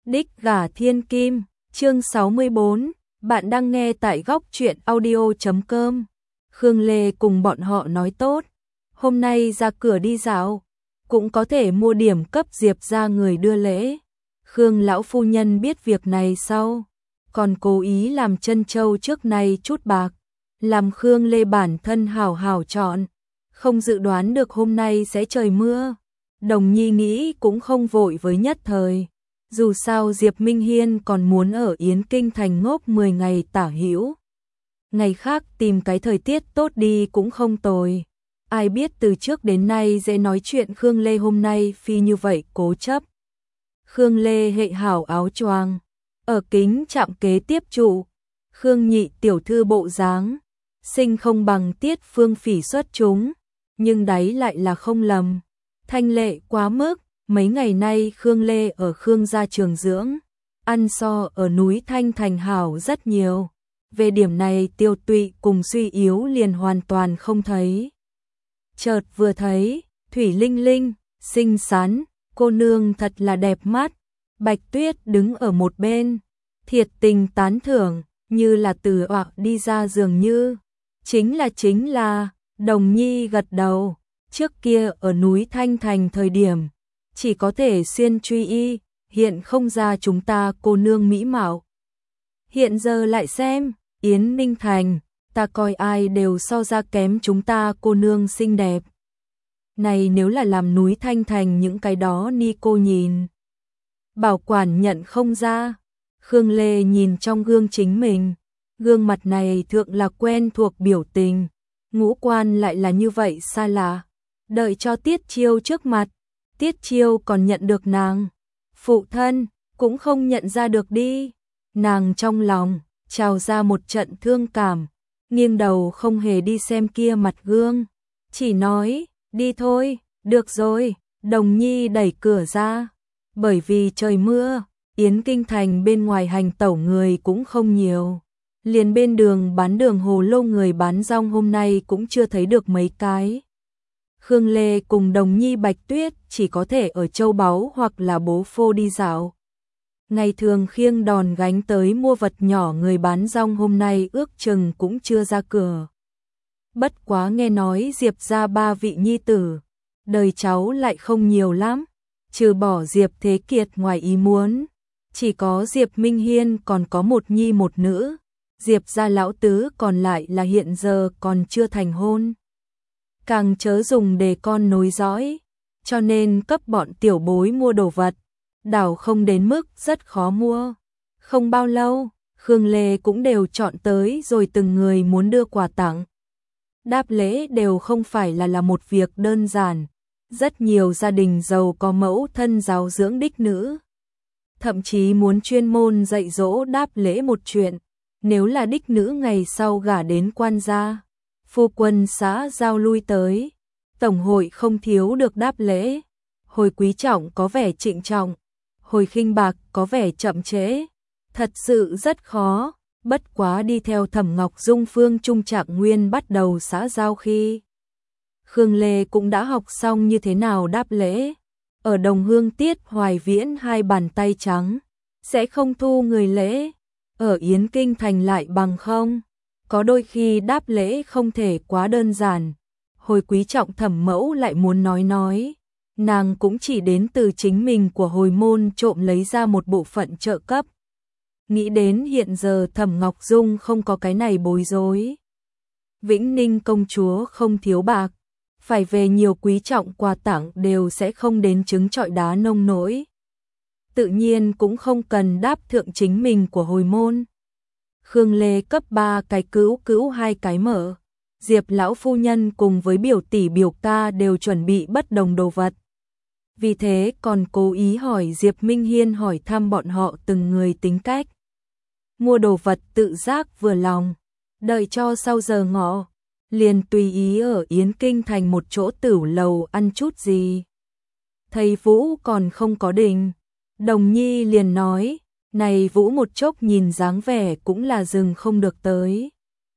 Đích gả thiên kim, chương 64, bạn đang nghe tại góc truyện audio.com. Khương Lê cùng bọn họ nói tốt, hôm nay ra cửa đi dạo, cũng có thể mua điểm cấp Diệp ra người đưa lễ. Khương lão phu nhân biết việc này sau, còn cố ý làm chân châu trước này chút bạc, làm Khương Lê bản thân hảo hảo chọn, không dự đoán được hôm nay sẽ trời mưa. Đồng Nhi nghĩ cũng không vội với nhất thời. Dù sao Diệp Minh Hiên còn muốn ở Yến Kinh thành ngốc 10 ngày tả hữu. Ngày khác tìm cái thời tiết tốt đi cũng không tồi. Ai biết từ trước đến nay dễ nói chuyện Khương Lê hôm nay phi như vậy cố chấp. Khương Lê hệ hảo áo choàng, ở kính chạm kế tiếp trụ. Khương nhị tiểu thư bộ dáng, sinh không bằng Tiết Phương Phỉ xuất chúng, nhưng đáy lại là không lầm. Thanh lệ quá mức. Mấy ngày nay Khương Lê ở Khương gia trường dưỡng, ăn so ở núi Thanh Thành hảo rất nhiều. Về điểm này tiêu tụy cùng suy yếu liền hoàn toàn không thấy. Chợt vừa thấy, Thủy Linh Linh, xinh xắn, cô nương thật là đẹp mắt. Bạch Tuyết đứng ở một bên, thiệt tình tán thưởng, như là từ ọa đi ra dường như. Chính là, Đồng Nhi gật đầu, trước kia ở núi Thanh Thành thời điểm. Chỉ có thể xuyên truy y, hiện không ra chúng ta cô nương mỹ mạo. Hiện giờ lại xem, Yến Ninh Thành, ta coi ai đều so ra kém chúng ta cô nương xinh đẹp. Này nếu là làm núi Thanh Thành những cái đó ni cô nhìn. Bảo quản nhận không ra, Khương Lê nhìn trong gương chính mình, gương mặt này thượng là quen thuộc biểu tình, ngũ quan lại là như vậy xa lạ, đợi cho Tiết Chiêu trước mặt. Tiết Chiêu còn nhận được nàng, phụ thân cũng không nhận ra được đi. Nàng trong lòng trào ra một trận thương cảm, nghiêng đầu không hề đi xem kia mặt gương, chỉ nói, đi thôi, được rồi. Đồng Nhi đẩy cửa ra, bởi vì trời mưa, Yến Kinh thành bên ngoài hành tẩu người cũng không nhiều, liền bên đường bán đường hồ lô người bán rong hôm nay cũng chưa thấy được mấy cái. Khương Lê cùng Đồng Nhi Bạch Tuyết chỉ có thể ở châu báu hoặc là bố phô đi dạo. Ngày thường khiêng đòn gánh tới mua vật nhỏ người bán rong hôm nay ước chừng cũng chưa ra cửa. Bất quá nghe nói Diệp ra 3 vị nhi tử, đời cháu lại không nhiều lắm, trừ bỏ Diệp Thế Kiệt ngoài ý muốn. Chỉ có Diệp Minh Hiên còn có một nhi một nữ, Diệp gia lão tứ còn lại là hiện giờ còn chưa thành hôn. Càng chớ dùng để con nối dõi, cho nên cấp bọn tiểu bối mua đồ vật, đảo không đến mức rất khó mua. Không bao lâu, Khương Lê cũng đều chọn tới rồi từng người muốn đưa quà tặng. Đáp lễ đều không phải là một việc đơn giản, rất nhiều gia đình giàu có mẫu thân giáo dưỡng đích nữ. Thậm chí muốn chuyên môn dạy dỗ đáp lễ một chuyện, nếu là đích nữ ngày sau gả đến quan gia. Phu quân xã giao lui tới, tổng hội không thiếu được đáp lễ, hồi quý trọng có vẻ trịnh trọng, hồi khinh bạc có vẻ chậm trễ, thật sự rất khó. Bất quá đi theo Thẩm Ngọc Dung Phương Trung Trạng Nguyên bắt đầu xã giao khi, Khương Lê cũng đã học xong như thế nào đáp lễ. Ở Đồng Hương Tiết Hoài Viễn 2 bàn tay trắng, sẽ không thu người lễ, ở Yến Kinh thành lại bằng không. Có đôi khi đáp lễ không thể quá đơn giản, hồi quý trọng Thẩm mẫu lại muốn nói, nàng cũng chỉ đến từ chính mình của hồi môn trộm lấy ra một bộ phận trợ cấp. Nghĩ đến hiện giờ Thẩm Ngọc Dung không có cái này bối rối. Vĩnh Ninh công chúa không thiếu bạc, phải về nhiều quý trọng quà tặng đều sẽ không đến trứng trọi đá nông nỗi. Tự nhiên cũng không cần đáp thượng chính mình của hồi môn. Khương Lê cấp 3 cái cữu 2 cái mở, Diệp lão phu nhân cùng với biểu tỷ biểu ca đều chuẩn bị bất đồng đồ vật. Vì thế còn cố ý hỏi Diệp Minh Hiên hỏi thăm bọn họ từng người tính cách. Mua đồ vật tự giác vừa lòng, đợi cho sau giờ ngọ, liền tùy ý ở Yến Kinh thành một chỗ tửu lầu ăn chút gì. Thầy Vũ còn không có định, Đồng Nhi liền nói, này Vũ một chốc nhìn dáng vẻ cũng là dừng không được tới.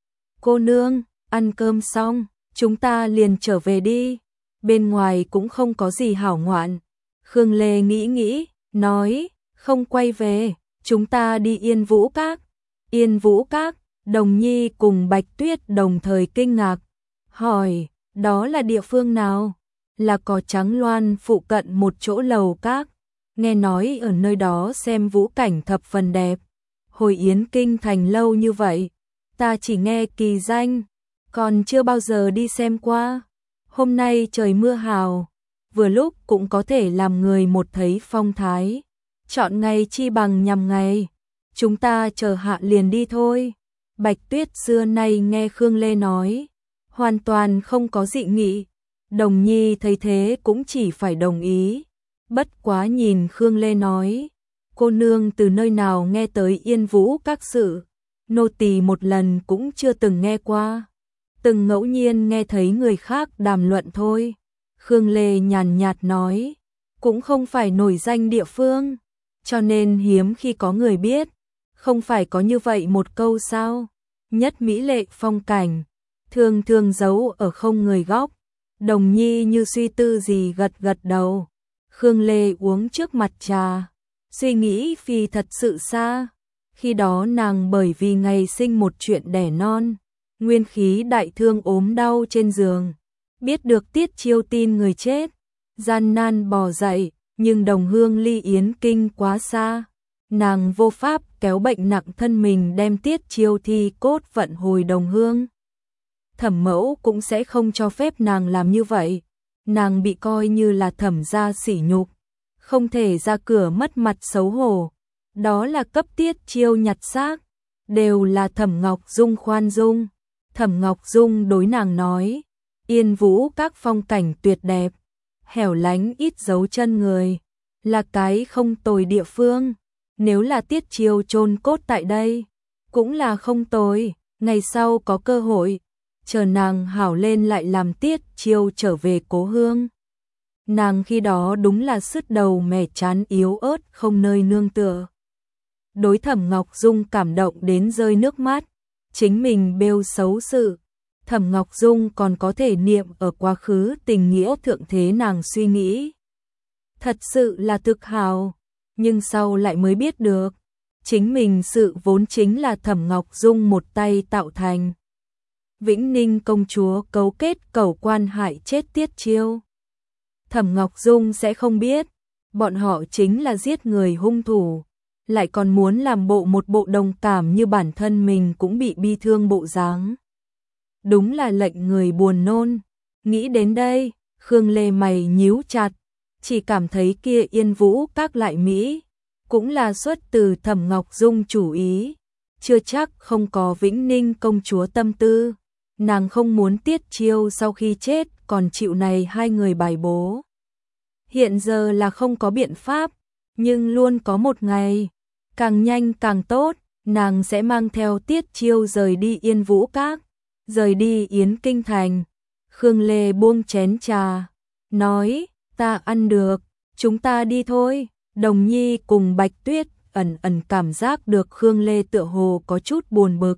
Cô nương, ăn cơm xong, chúng ta liền trở về đi, bên ngoài cũng không có gì hảo ngoạn. Khương Lê nghĩ, nói, không quay về, chúng ta đi Yên Vũ Các. Yên Vũ Các, Đồng Nhi cùng Bạch Tuyết đồng thời kinh ngạc, hỏi, đó là địa phương nào? Là Cỏ Trắng Loan phụ cận một chỗ lầu các, nghe nói ở nơi đó xem vũ cảnh thập phần đẹp. Hồi Yến Kinh thành lâu như vậy, ta chỉ nghe kỳ danh, còn chưa bao giờ đi xem qua. Hôm nay trời mưa hào, vừa lúc cũng có thể làm người một thấy phong thái. Chọn ngày chi bằng nhằm ngày, chúng ta chờ hạ liền đi thôi. Bạch Tuyết xưa nay nghe Khương Lê nói, hoàn toàn không có dị nghị. Đồng Nhi thấy thế cũng chỉ phải đồng ý. Bất quá nhìn Khương Lê nói, cô nương từ nơi nào nghe tới Yên Vũ Các sự, nô tỳ một lần cũng chưa từng nghe qua, từng ngẫu nhiên nghe thấy người khác đàm luận thôi. Khương Lê nhàn nhạt nói, cũng không phải nổi danh địa phương, cho nên hiếm khi có người biết. Không phải có như vậy một câu sao? Nhất mỹ lệ phong cảnh, thường thường giấu ở không người góc. Đồng Nhi như suy tư gì gật gật đầu. Khương Lê uống trước mặt trà, suy nghĩ phi thật sự xa. Khi đó nàng bởi vì ngày sinh một chuyện đẻ non, nguyên khí đại thương ốm đau trên giường. Biết được Tiết Chiêu tin người chết, gian nan bò dậy, nhưng đồng hương ly Yến Kinh quá xa. Nàng vô pháp kéo bệnh nặng thân mình đem Tiết Chiêu thi cốt vận hồi đồng hương. Thẩm mẫu cũng sẽ không cho phép nàng làm như vậy. Nàng bị coi như là thẩm gia sỉ nhục, không thể ra cửa mất mặt xấu hổ. Đó là cấp Tiết Chiêu nhặt xác, đều là Thẩm Ngọc Dung khoan dung. Thẩm Ngọc Dung đối nàng nói, Yên Vũ Các phong cảnh tuyệt đẹp, hẻo lánh ít dấu chân người, là cái không tồi địa phương. Nếu là Tiết Chiêu chôn cốt tại đây, cũng là không tồi. Ngày sau có cơ hội, chờ nàng hảo lên lại làm Tiết Chiêu trở về cố hương. Nàng khi đó đúng là sứt đầu mẻ chán yếu ớt không nơi nương tựa. Đối Thẩm Ngọc Dung cảm động đến rơi nước mắt, chính mình bêu xấu sự. Thẩm Ngọc Dung còn có thể niệm ở quá khứ tình nghĩa thượng thế nàng suy nghĩ. Thật sự là thực hào, nhưng sau lại mới biết được, chính mình sự vốn chính là Thẩm Ngọc Dung một tay tạo thành. Vĩnh Ninh công chúa cấu kết cẩu quan hại chết Tiết Chiêu. Thẩm Ngọc Dung sẽ không biết, bọn họ chính là giết người hung thủ, lại còn muốn làm một bộ đồng cảm như bản thân mình cũng bị bi thương bộ dáng. Đúng là lệnh người buồn nôn. Nghĩ đến đây, Khương Lê mày nhíu chặt, chỉ cảm thấy kia Yên Vũ Các lại Mỹ, cũng là xuất từ Thẩm Ngọc Dung chủ ý, chưa chắc không có Vĩnh Ninh công chúa tâm tư. Nàng không muốn Tiết Chiêu sau khi chết còn chịu này hai người bài bố. Hiện giờ là không có biện pháp, nhưng luôn có một ngày, càng nhanh càng tốt, nàng sẽ mang theo Tiết Chiêu rời đi Yên Vũ Các, rời đi Yến Kinh thành. Khương Lê buông chén trà, nói, ta ăn được, chúng ta đi thôi. Đồng Nhi cùng Bạch Tuyết ẩn ẩn cảm giác được Khương Lê tựa hồ có chút buồn bực.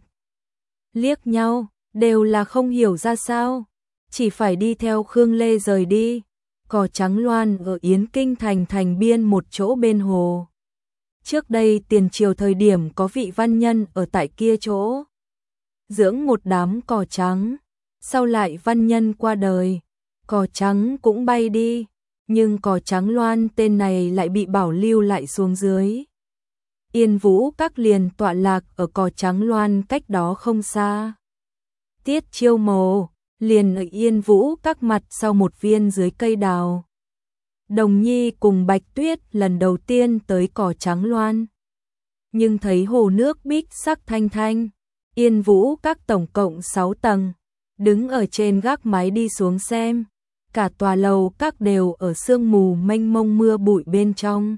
Liếc nhau, đều là không hiểu ra sao, chỉ phải đi theo Khương Lê rời đi. Cỏ Trắng Loan ở Yến Kinh thành thành biên một chỗ bên hồ. Trước đây tiền triều thời điểm có vị văn nhân ở tại kia chỗ, dưỡng một đám cỏ trắng, sau lại văn nhân qua đời, cỏ trắng cũng bay đi, nhưng Cỏ Trắng Loan tên này lại bị bảo lưu lại xuống dưới. Yên Vũ Các liền tọa lạc ở Cỏ Trắng Loan cách đó không xa. Tiết Chiêu mồ liền ở Yên Vũ Các mặt sau một viên dưới cây đào. Đồng Nhi cùng Bạch Tuyết lần đầu tiên tới Cỏ Trắng Loan, nhưng thấy hồ nước bích sắc thanh thanh. Yên Vũ Các tổng cộng 6 tầng, đứng ở trên gác mái đi xuống xem, cả tòa lầu các đều ở sương mù mênh mông mưa bụi bên trong.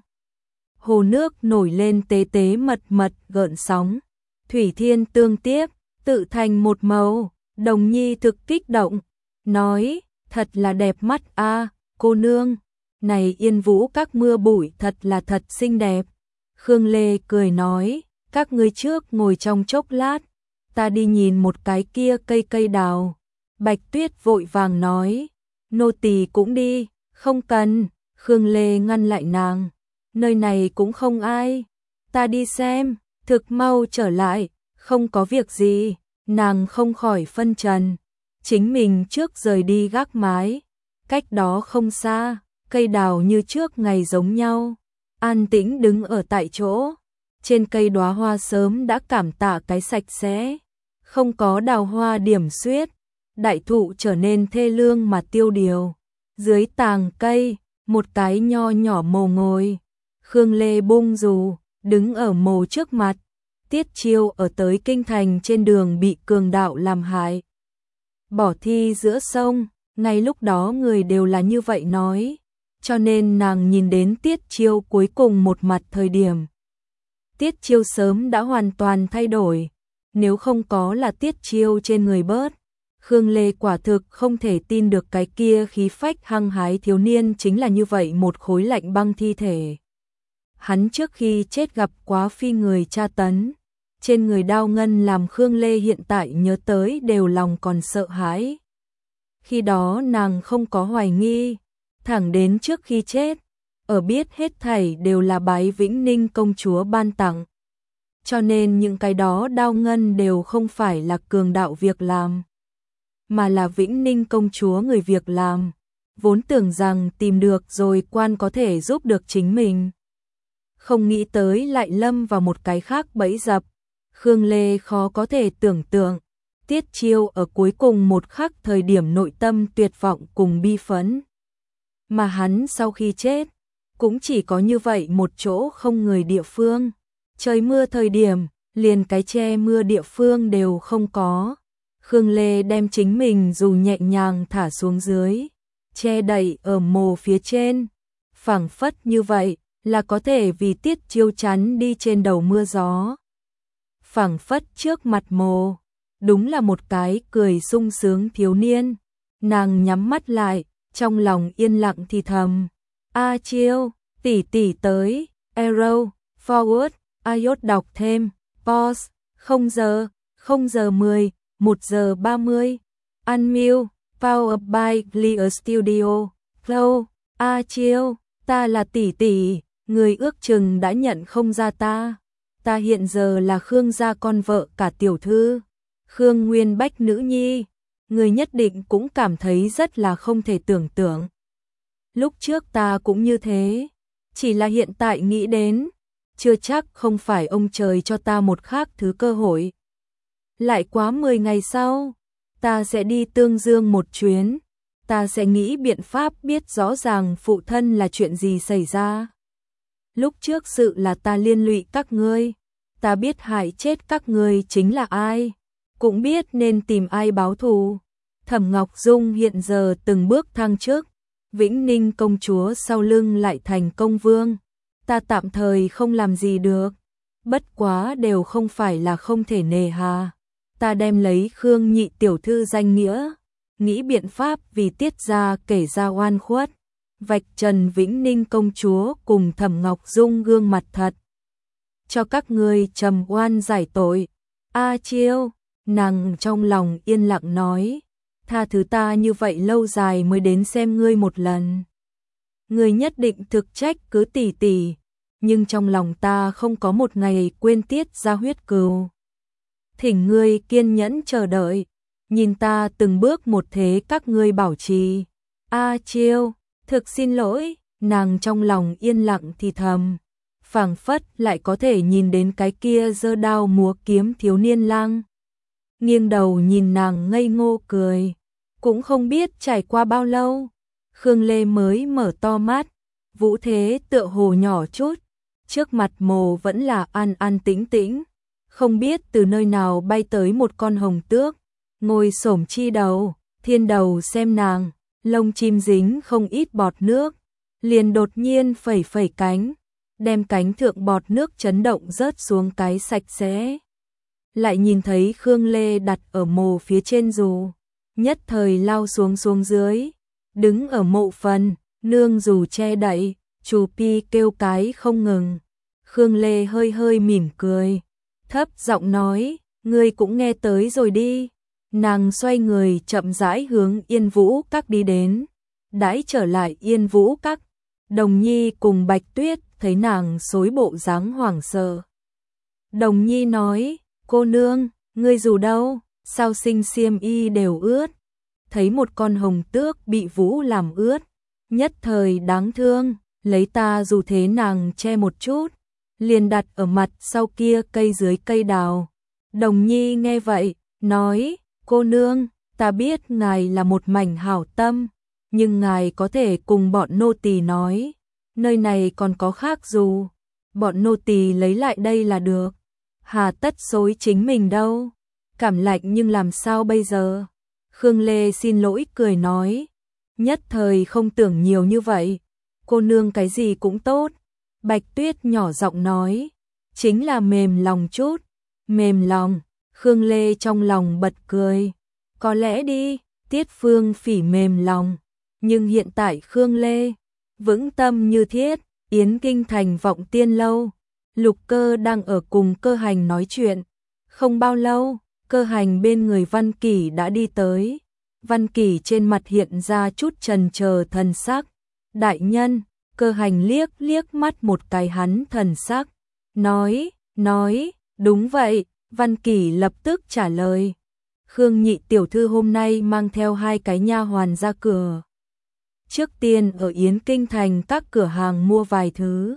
Hồ nước nổi lên tế tế mật mật gợn sóng, thủy thiên tương tiếp, tự thành một màu. Đồng Nhi thực kích động, nói, thật là đẹp mắt a, cô nương, này Yên Vũ Các mưa bụi thật là thật xinh đẹp. Khương Lê cười nói, các ngươi trước ngồi trong chốc lát, ta đi nhìn một cái kia cây đào. Bạch Tuyết vội vàng nói, nô tỳ cũng đi. Không cần. Khương Lê ngăn lại nàng, nơi này cũng không ai, ta đi xem, thực mau trở lại, không có việc gì, nàng không khỏi phân trần, chính mình trước rời đi gác mái, cách đó không xa, cây đào như trước ngày giống nhau, an tĩnh đứng ở tại chỗ, trên cây đóa hoa sớm đã cảm tạ cái sạch sẽ, không có đào hoa điểm xuyết, đại thụ trở nên thê lương mà tiêu điều, dưới tàng cây, một cái nho nhỏ mồ ngồi, Khương Lê bung dù, đứng ở mồ trước mặt, Tiết Chiêu ở tới kinh thành trên đường bị cường đạo làm hại, bỏ thi giữa sông, ngay lúc đó người đều là như vậy nói, cho nên nàng nhìn đến Tiết Chiêu cuối cùng một mặt thời điểm. Tiết Chiêu sớm đã hoàn toàn thay đổi, nếu không có là Tiết Chiêu trên người bớt, Khương Lê quả thực không thể tin được cái kia khí phách hăng hái thiếu niên chính là như vậy một khối lạnh băng thi thể. Hắn trước khi chết gặp quá phi người tra tấn, trên người đao ngân làm Khương Lê hiện tại nhớ tới đều lòng còn sợ hãi. Khi đó nàng không có hoài nghi, thẳng đến trước khi chết, ở biết hết thảy đều là bái Vĩnh Ninh công chúa ban tặng. Cho nên những cái đó đao ngân đều không phải là cường đạo việc làm, mà là Vĩnh Ninh công chúa người việc làm, vốn tưởng rằng tìm được rồi quan có thể giúp được chính mình. Không nghĩ tới lại lâm vào một cái khác bẫy dập, Khương Lê khó có thể tưởng tượng, Tiết Chiêu ở cuối cùng một khắc thời điểm nội tâm tuyệt vọng cùng bi phẫn. Mà hắn sau khi chết, cũng chỉ có như vậy một chỗ không người địa phương, trời mưa thời điểm, liền cái che mưa địa phương đều không có. Khương Lê đem chính mình dù nhẹ nhàng thả xuống dưới, che đậy ở mồ phía trên, phảng phất như vậy là có thể vì Tiết Chiêu chắn đi trên đầu mưa gió. Phảng phất trước mặt mồ, đúng là một cái cười sung sướng thiếu niên, nàng nhắm mắt lại, trong lòng yên lặng thì thầm, A Chiêu, tỷ tỷ tới, arrow, forward, iốt đọc thêm, pause, 0 giờ 10, 1 giờ 30, unmute, powered by Clear Studio, flow, A Chiêu, ta là tỷ tỷ, người ước chừng đã nhận không ra ta hiện giờ là Khương gia con vợ cả tiểu thư, Khương Nguyên Bách nữ nhi, người nhất định cũng cảm thấy rất là không thể tưởng tượng. Lúc trước ta cũng như thế, chỉ là hiện tại nghĩ đến, chưa chắc không phải ông trời cho ta một khác thứ cơ hội. Lại quá 10 ngày sau, ta sẽ đi Tương Dương một chuyến, ta sẽ nghĩ biện pháp biết rõ ràng phụ thân là chuyện gì xảy ra. Lúc trước sự là ta liên lụy các ngươi, ta biết hại chết các ngươi chính là ai, cũng biết nên tìm ai báo thù. Thẩm Ngọc Dung hiện giờ từng bước thăng chức, Vĩnh Ninh công chúa sau lưng lại thành công vương, ta tạm thời không làm gì được, bất quá đều không phải là không thể nề hà. Ta đem lấy Khương nhị tiểu thư danh nghĩa, nghĩ biện pháp vì Tiết gia kể ra oan khuất, vạch trần Vĩnh Ninh công chúa cùng Thẩm Ngọc Dung gương mặt thật, cho các ngươi trầm oan giải tội. A Chiêu, nàng trong lòng yên lặng nói, tha thứ ta như vậy lâu dài mới đến xem ngươi một lần. Ngươi nhất định thực trách cứ tỷ tỷ, nhưng trong lòng ta không có một ngày quên Tiết gia huyết cừu. Thỉnh ngươi kiên nhẫn chờ đợi, nhìn ta từng bước một thế các ngươi bảo trì. A Chiêu, thực xin lỗi, nàng trong lòng yên lặng thì thầm, phảng phất lại có thể nhìn đến cái kia giơ đao múa kiếm thiếu niên lang. Nghiêng đầu nhìn nàng ngây ngô cười, cũng không biết trải qua bao lâu, Khương Lê mới mở to mắt, vũ thế tựa hồ nhỏ chút, trước mặt mồ vẫn là an an tĩnh tĩnh, không biết từ nơi nào bay tới một con hồng tước, ngồi xổm chi đầu, thiên đầu xem nàng, lông chim dính không ít bọt nước, liền đột nhiên phẩy phẩy cánh, đem cánh thượng bọt nước chấn động rớt xuống cái sạch sẽ. Lại nhìn thấy Khương Lê đặt ở mồ phía trên dù, nhất thời lao xuống dưới, đứng ở mộ phần, nương dù che đậy, chú pi kêu cái không ngừng. Khương Lê hơi hơi mỉm cười, thấp giọng nói, ngươi cũng nghe tới rồi đi. Nàng xoay người chậm rãi hướng Yên Vũ Các đi đến, đãi trở lại Yên Vũ Các, Đồng Nhi cùng Bạch Tuyết thấy nàng xối bộ dáng hoảng sợ. Đồng Nhi nói, cô nương, ngươi dù đâu, sao sinh xiêm y đều ướt. Thấy một con hồng tước bị vũ làm ướt, nhất thời đáng thương, lấy ta dù thế nàng che một chút, liền đặt ở mặt sau kia cây dưới cây đào. Đồng Nhi nghe vậy, nói, cô nương, ta biết ngài là một mảnh hảo tâm, nhưng ngài có thể cùng bọn nô tỳ nói, nơi này còn có khác dù, bọn nô tỳ lấy lại đây là được, hà tất xối chính mình đâu, cảm lạnh nhưng làm sao bây giờ? Khương Lê xin lỗi cười nói, nhất thời không tưởng nhiều như vậy, cô nương cái gì cũng tốt. Bạch Tuyết nhỏ giọng nói, chính là mềm lòng chút, mềm lòng. Khương Lê trong lòng bật cười, có lẽ đi, Tiết Phương Phỉ mềm lòng, nhưng hiện tại Khương Lê vững tâm như thiết. Yến Kinh thành Vọng Tiên lâu, Lục Cơ đang ở cùng Cơ Hành nói chuyện, không bao lâu, Cơ Hành bên người Văn Kỷ đã đi tới. Văn Kỷ trên mặt hiện ra chút chần chờ thần sắc. Đại nhân, Cơ Hành liếc liếc mắt một cái hắn thần sắc, nói, đúng vậy. Văn Kỷ lập tức trả lời, Khương nhị tiểu thư hôm nay mang theo 2 cái nha hoàn ra cửa. Trước tiên ở Yến Kinh thành các cửa hàng mua vài thứ.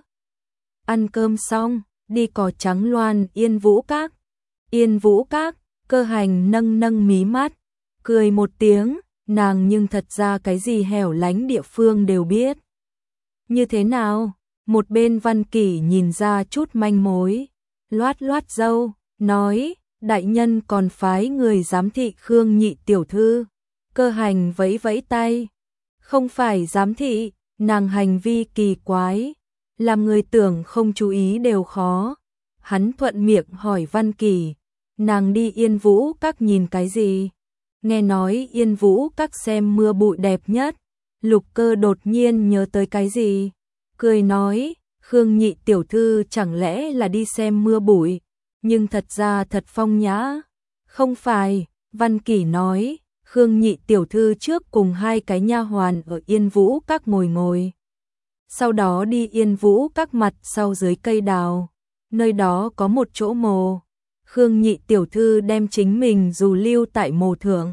Ăn cơm xong, đi Cỏ Trắng Loan Yên Vũ Các. Yên Vũ Các, Cơ Hành nâng mí mắt, cười một tiếng, nàng nhưng thật ra cái gì hẻo lánh địa phương đều biết. Như thế nào? Một bên Văn Kỷ nhìn ra chút manh mối, loát râu, nói, đại nhân còn phái người giám thị Khương nhị tiểu thư. Cơ Hành vẫy vẫy tay, không phải giám thị, nàng hành vi kỳ quái, làm người tưởng không chú ý đều khó. Hắn thuận miệng hỏi Văn Kỷ, nàng đi Yên Vũ Các nhìn cái gì? Nghe nói Yên Vũ Các xem mưa bụi đẹp nhất. Lục Cơ đột nhiên nhớ tới cái gì, cười nói, Khương nhị tiểu thư chẳng lẽ là đi xem mưa bụi, nhưng thật ra thật phong nhã. Không phải, Văn Kỷ nói, Khương nhị tiểu thư trước cùng 2 cái nha hoàn ở Yên Vũ Các ngồi. Sau đó đi Yên Vũ Các mặt sau dưới cây đào, nơi đó có một chỗ mồ. Khương nhị tiểu thư đem chính mình dù lưu tại mồ thượng,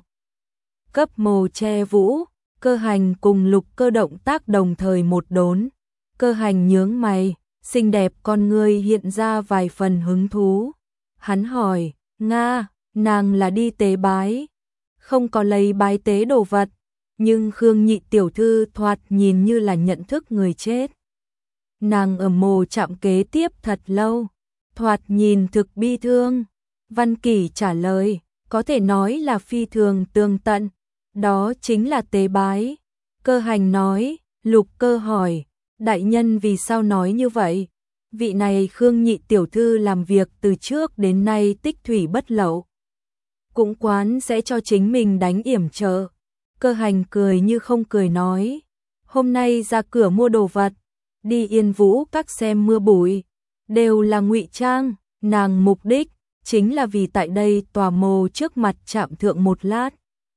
cấp mồ che vũ. Cơ Hành cùng Lục Cơ động tác đồng thời một đốn. Cơ Hành nhướng mày, xinh đẹp con người hiện ra vài phần hứng thú. Hắn hỏi, Nga, nàng là đi tế bái, không có lấy bái tế đồ vật, nhưng Khương nhị tiểu thư thoạt nhìn như là nhận thức người chết. Nàng ở mồ chạm kế tiếp thật lâu, thoạt nhìn thực bi thương. Văn Kỷ trả lời, có thể nói là phi thường tường tận, đó chính là tế bái. Cơ Hành nói, Lục Cơ hỏi, đại nhân vì sao nói như vậy? Vị này Khương nhị tiểu thư làm việc từ trước đến nay tích thủy bất lậu, cũng quán sẽ cho chính mình đánh yểm trợ. Cơ Hành cười như không cười nói, hôm nay ra cửa mua đồ vật, đi Yên Vũ Các xem mưa bụi, đều là ngụy trang, nàng mục đích chính là vì tại đây tòa mồ trước mặt chạm thượng một lát.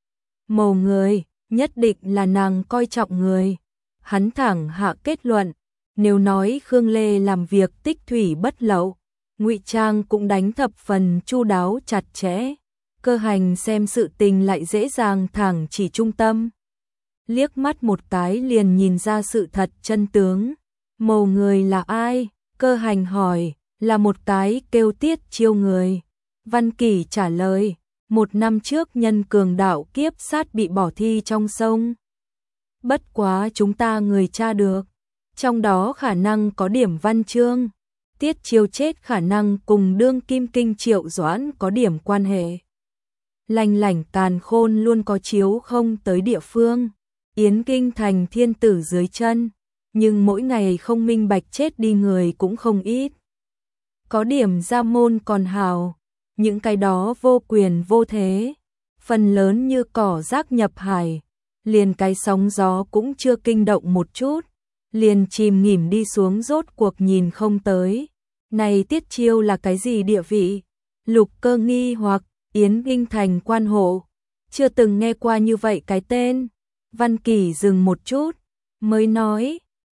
Mồ người, nhất định là nàng coi trọng người. Hắn thẳng hạ kết luận, nếu nói Khương Lê làm việc tích thủy bất lậu, ngụy trang cũng đánh thập phần chu đáo chặt chẽ. Cơ Hành xem sự tình lại dễ dàng thẳng chỉ trung tâm, liếc mắt một cái liền nhìn ra sự thật chân tướng. Mồ người là ai? Cơ Hành hỏi, là một cái kêu Tiết Chiêu người. Văn Kỷ trả lời, 1 năm trước nhân cường đạo kiếp sát bị bỏ thi trong sông. Bất quá chúng ta người tra được, trong đó khả năng có điểm văn chương. Tiết Chiêu chết khả năng cùng đương kim kinh Triệu Doãn có điểm quan hệ. Lành lảnh càn khôn luôn có chiếu không tới địa phương. Yến Kinh thành thiên tử dưới chân, nhưng mỗi ngày không minh bạch chết đi người cũng không ít. Có điểm gia môn còn hào, những cái đó vô quyền vô thế, phần lớn như cỏ rác nhập hải, liền cái sóng gió cũng chưa kinh động một chút, liền chìm nghỉm đi xuống rốt cuộc nhìn không tới. Này Tiết Chiêu là cái gì địa vị? Lục Cơ nghi hoặc, Yến Kinh thành quan hộ, chưa từng nghe qua như vậy cái tên. Văn Kỷ dừng một chút, mới nói,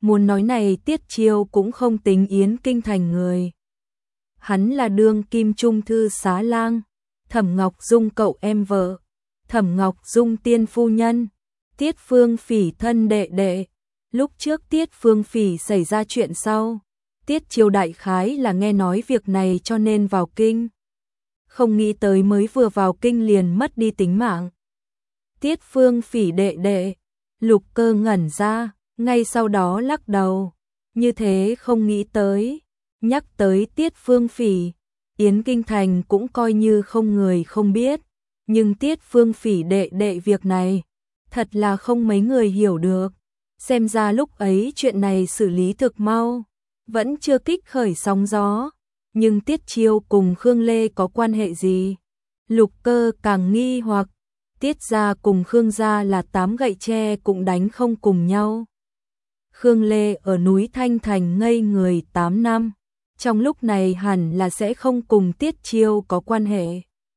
Muốn nói này Tiết Chiêu cũng không tính Yến Kinh thành người. Hắn là đương kim trung thư xá lang, Thẩm Ngọc Dung cậu em vợ, Thẩm Ngọc Dung tiên phu nhân, Tiết Phương Phỉ thân đệ đệ. Lúc trước Tiết Phương Phỉ xảy ra chuyện sau, Tiết Chiêu đại khái là nghe nói việc này cho nên vào kinh. Không nghĩ tới mới vừa vào kinh liền mất đi tính mạng. Tiết Phương Phỉ đệ đệ, Lục Cơ ngẩn ra, ngay sau đó lắc đầu, như thế không nghĩ tới. Nhắc tới Tiết Phương Phỉ, Yến Kinh thành cũng coi như không người không biết, nhưng Tiết Phương Phỉ đệ đệ việc này, thật là không mấy người hiểu được. Xem ra lúc ấy chuyện này xử lý thực mau, vẫn chưa kích khởi sóng gió, nhưng Tiết Chiêu cùng Khương Lê có quan hệ gì? Lục Cơ càng nghi hoặc, Tiết gia cùng Khương gia là 8 gậy tre cũng đánh không cùng nhau. Khương Lê ở núi Thanh Thành ngây người 8 năm, trong lúc này hẳn là sẽ không cùng Tiết Chiêu có quan hệ.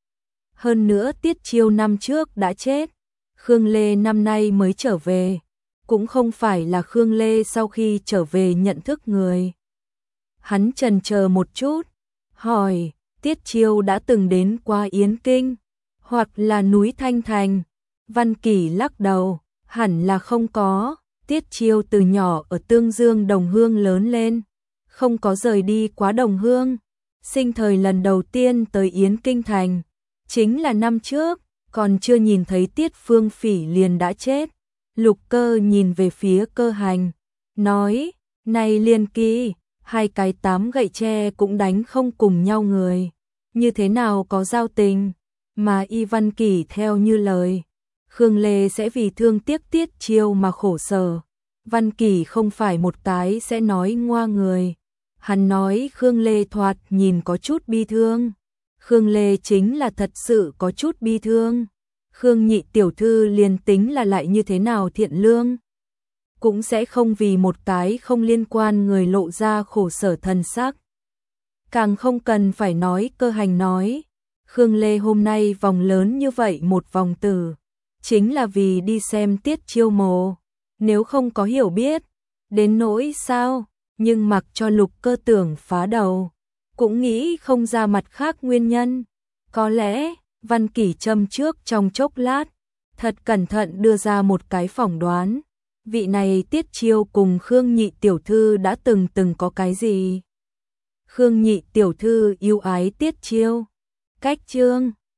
Hơn nữa Tiết Chiêu năm trước đã chết, Khương Lê năm nay mới trở về, cũng không phải là Khương Lê sau khi trở về nhận thức người. Hắn chần chờ một chút, hỏi, Tiết Chiêu đã từng đến qua Yến Kinh, hoặc là núi Thanh Thành? Văn Kỷ lắc đầu, hẳn là không có. Tiết Chiêu từ nhỏ ở Tương Dương Đồng Hương lớn lên, không có rời đi quá Đồng Hương. Sinh thời lần đầu tiên tới Yến Kinh thành, chính là năm trước, còn chưa nhìn thấy Tiết Phương Phỉ liền đã chết. Lục Cơ nhìn về phía Cơ Hành, nói, này Liên Kỳ, 2 cái 8 gậy tre cũng đánh không cùng nhau người, như thế nào có giao tình? Mà Y Văn Kỷ theo như lời, Khương Lê sẽ vì thương tiếc Tiết Chiêu mà khổ sở. Văn Kỷ không phải một cái sẽ nói ngoa người. Hắn nói Khương Lê thoạt nhìn có chút bi thương. Khương Lê chính là thật sự có chút bi thương. Khương nhị tiểu thư liền tính là lại như thế nào thiện lương, cũng sẽ không vì một cái không liên quan người lộ ra khổ sở thần sắc. Càng không cần phải nói Cơ Hành nói, Khương Lê hôm nay vòng lớn như vậy một vòng tử, chính là vì đi xem Tiết Chiêu mồ. Nếu không có hiểu biết, đến nỗi sao, nhưng mặc cho Lục Cơ tưởng phá đầu, cũng nghĩ không ra mặt khác nguyên nhân. Có lẽ, Văn Kỷ châm trước trong chốc lát, thật cẩn thận đưa ra một cái phỏng đoán. Vị này Tiết Chiêu cùng Khương nhị tiểu thư đã từng có cái gì? Khương nhị tiểu thư yêu ái Tiết Chiêu. Cách chương